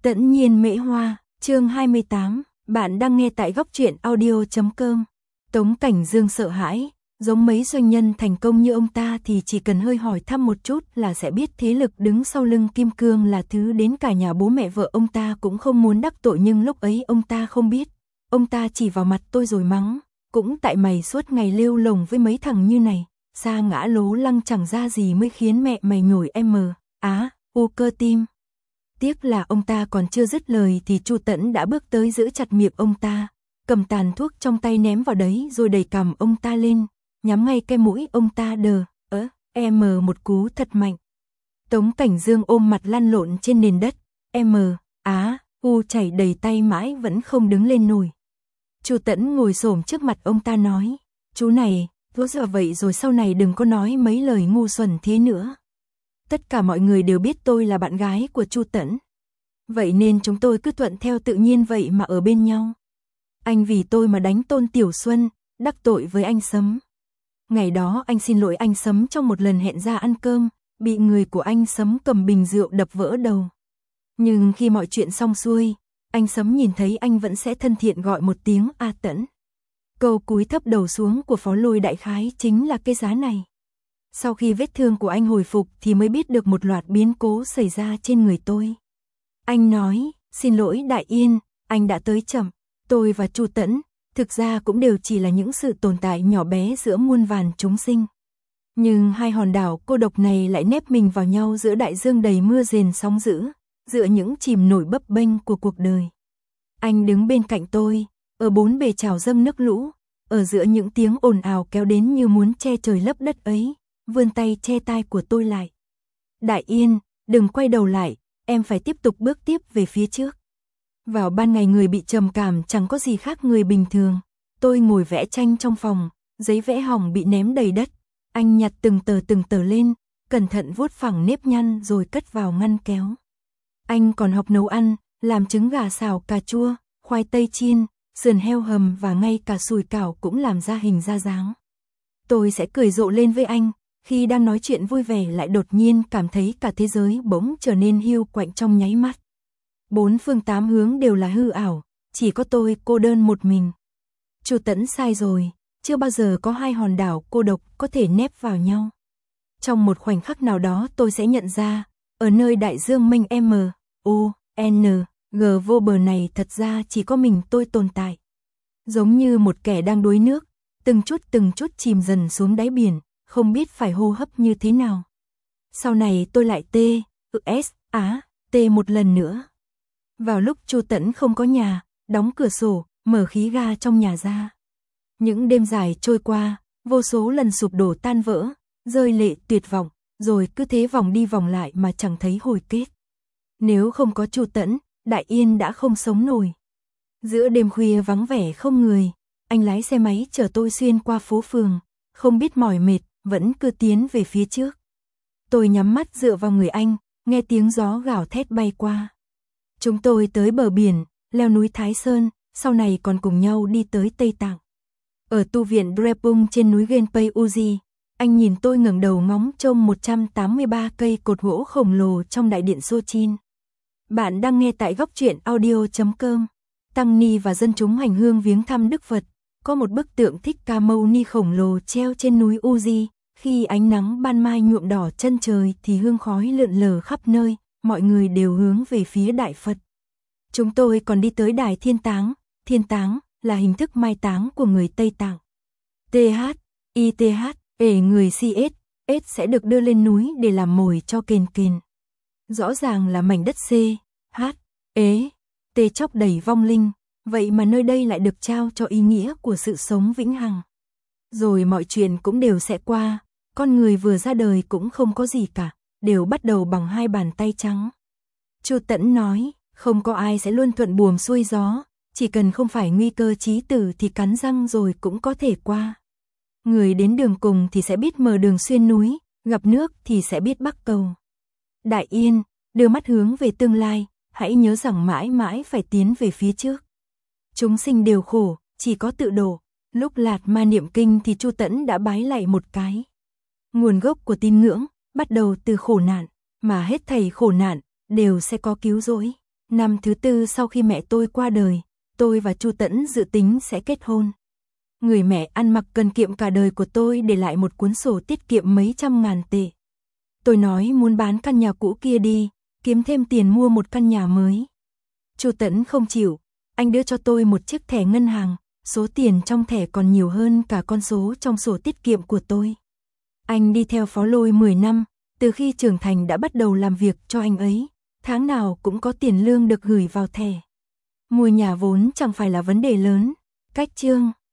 Tẫn nhiên mễ hoa, chương 28, bạn đang nghe tại góc truyện audio.com. Tống Cảnh Dương sợ hãi, giống mấy doanh nhân thành công như ông ta thì chỉ cần hơi hỏi thăm một chút là sẽ biết thế lực đứng sau lưng Kim Cương là thứ đến cả nhà bố mẹ vợ ông ta cũng không muốn đắc tội, nhưng lúc ấy ông ta không biết. Ông ta chỉ vào mặt tôi rồi mắng, cũng tại mày suốt ngày lêu lồng với mấy thằng như này, sa ngã lố lăng chẳng ra gì mới khiến mẹ mày nhồi u cơ tim. Tiếc là ông ta còn chưa dứt lời thì Chu Tẫn đã bước tới giữ chặt miệng ông ta, cầm tàn thuốc trong tay ném vào đấy rồi đẩy cằm ông ta lên, nhắm ngay cái mũi ông ta một cú thật mạnh. Tống Cảnh Dương ôm mặt lăn lộn trên nền đất, chảy đầy tay mãi vẫn không đứng lên nổi. Chu Tẫn ngồi xổm trước mặt ông ta nói, chú này, thuốc giờ vậy rồi sau này đừng có nói mấy lời ngu xuẩn thế nữa. Tất cả mọi người đều biết tôi là bạn gái của Chu Tẫn. Vậy nên chúng tôi cứ thuận theo tự nhiên vậy mà ở bên nhau. Anh vì tôi mà đánh Tôn Tiểu Xuân, đắc tội với anh Sấm. Ngày đó anh xin lỗi anh Sấm trong một lần hẹn ra ăn cơm, bị người của anh Sấm cầm bình rượu đập vỡ đầu. Nhưng khi mọi chuyện xong xuôi, anh Sấm nhìn thấy anh vẫn sẽ thân thiện gọi một tiếng A Tẫn. Câu cúi thấp đầu xuống của Phó Lôi đại khái chính là cái giá này. Sau khi vết thương của anh hồi phục thì mới biết được một loạt biến cố xảy ra trên người tôi. Anh nói, xin lỗi Đại Yên, anh đã tới chậm. Tôi và Chu Tẫn, thực ra cũng đều chỉ là những sự tồn tại nhỏ bé giữa muôn vàn chúng sinh. Nhưng hai hòn đảo cô độc này lại nép mình vào nhau giữa đại dương đầy mưa rền sóng dữ, giữa những chìm nổi bấp bênh của cuộc đời. Anh đứng bên cạnh tôi, ở bốn bề trào dâng nước lũ, ở giữa những tiếng ồn ào kéo đến như muốn che trời lấp đất ấy, vươn tay che tai của tôi lại. Đại Yên, đừng quay đầu lại, em phải tiếp tục bước tiếp về phía trước. Vào ban ngày người bị trầm cảm chẳng có gì khác người bình thường. Tôi ngồi vẽ tranh trong phòng, giấy vẽ hỏng bị ném đầy đất. Anh nhặt từng tờ lên, cẩn thận vuốt phẳng nếp nhăn rồi cất vào ngăn kéo. Anh còn học nấu ăn, làm trứng gà xào cà chua, khoai tây chiên, sườn heo hầm và ngay cả sùi cảo cũng làm ra hình ra dáng. Tôi sẽ cười rộ lên với anh, khi đang nói chuyện vui vẻ lại đột nhiên cảm thấy cả thế giới bỗng trở nên hiu quạnh trong nháy mắt. Bốn phương tám hướng đều là hư ảo, chỉ có tôi cô đơn một mình. Chu Tẫn sai rồi, chưa bao giờ có hai hòn đảo cô độc có thể nép vào nhau. Trong một khoảnh khắc nào đó tôi sẽ nhận ra, ở nơi đại dương mênh g vô bờ này thật ra chỉ có mình tôi tồn tại. Giống như một kẻ đang đuối nước, từng chút chìm dần xuống đáy biển, không biết phải hô hấp như thế nào. Sau này tôi lại một lần nữa. Vào lúc Chu Tẫn không có nhà, đóng cửa sổ, mở khí ga trong nhà ra. Những đêm dài trôi qua, vô số lần sụp đổ tan vỡ, rơi lệ tuyệt vọng, rồi cứ thế vòng đi vòng lại mà chẳng thấy hồi kết. Nếu không có Chu Tẫn, Đại Yên đã không sống nổi. Giữa đêm khuya vắng vẻ không người, anh lái xe máy chở tôi xuyên qua phố phường, không biết mỏi mệt, vẫn cứ tiến về phía trước. Tôi nhắm mắt dựa vào người anh, nghe tiếng gió gào thét bay qua. Chúng tôi tới bờ biển, leo núi Thái Sơn, sau này còn cùng nhau đi tới Tây Tạng. Ở tu viện Drepung trên núi Genpei Uji, anh nhìn tôi ngẩng đầu ngóng trông 183 cây cột gỗ khổng lồ trong đại điện Sochin. Bạn đang nghe tại góc truyện audio.com. Tăng ni và dân chúng hành hương viếng thăm Đức Phật. Có một bức tượng Thích Ca Mâu Ni khổng lồ treo trên núi Uji. Khi ánh nắng ban mai nhuộm đỏ chân trời thì hương khói lượn lờ khắp nơi, mọi người đều hướng về phía Đại Phật. Chúng tôi còn đi tới đài thiên táng là hình thức mai táng của người Tây Tạng. Người CS sẽ được đưa lên núi để làm mồi cho kền. Rõ ràng là mảnh đất chóc đầy vong linh, vậy mà nơi đây lại được trao cho ý nghĩa của sự sống vĩnh hằng. Rồi mọi chuyện cũng đều sẽ qua, con người vừa ra đời cũng không có gì cả, đều bắt đầu bằng hai bàn tay trắng. Chu Tẫn nói, không có ai sẽ luôn thuận buồm xuôi gió, chỉ cần không phải nguy cơ chí tử thì cắn răng rồi cũng có thể qua. Người đến đường cùng thì sẽ biết mở đường xuyên núi, gặp nước thì sẽ biết bắc cầu. Đại Yên, đưa mắt hướng về tương lai, hãy nhớ rằng mãi mãi phải tiến về phía trước. Chúng sinh đều khổ, chỉ có tự độ. Lúc Lạt Ma niệm kinh thì Chu Tẫn đã bái lạy một cái. Nguồn gốc của tín ngưỡng bắt đầu từ khổ nạn, mà hết thảy khổ nạn đều sẽ có cứu rỗi. Năm thứ tư sau khi mẹ tôi qua đời, tôi và Chu Tẫn dự tính sẽ kết hôn. Người mẹ ăn mặc cần kiệm cả đời của tôi để lại một cuốn sổ tiết kiệm mấy trăm ngàn tệ. Tôi nói muốn bán căn nhà cũ kia đi, kiếm thêm tiền mua một căn nhà mới. Chu Tẫn không chịu, anh đưa cho tôi một chiếc thẻ ngân hàng, số tiền trong thẻ còn nhiều hơn cả con số trong sổ tiết kiệm của tôi. Anh đi theo Phó Lôi 10 năm, từ khi trưởng thành đã bắt đầu làm việc cho anh ấy, tháng nào cũng có tiền lương được gửi vào thẻ. Mua nhà vốn chẳng phải là vấn đề lớn. Cách chương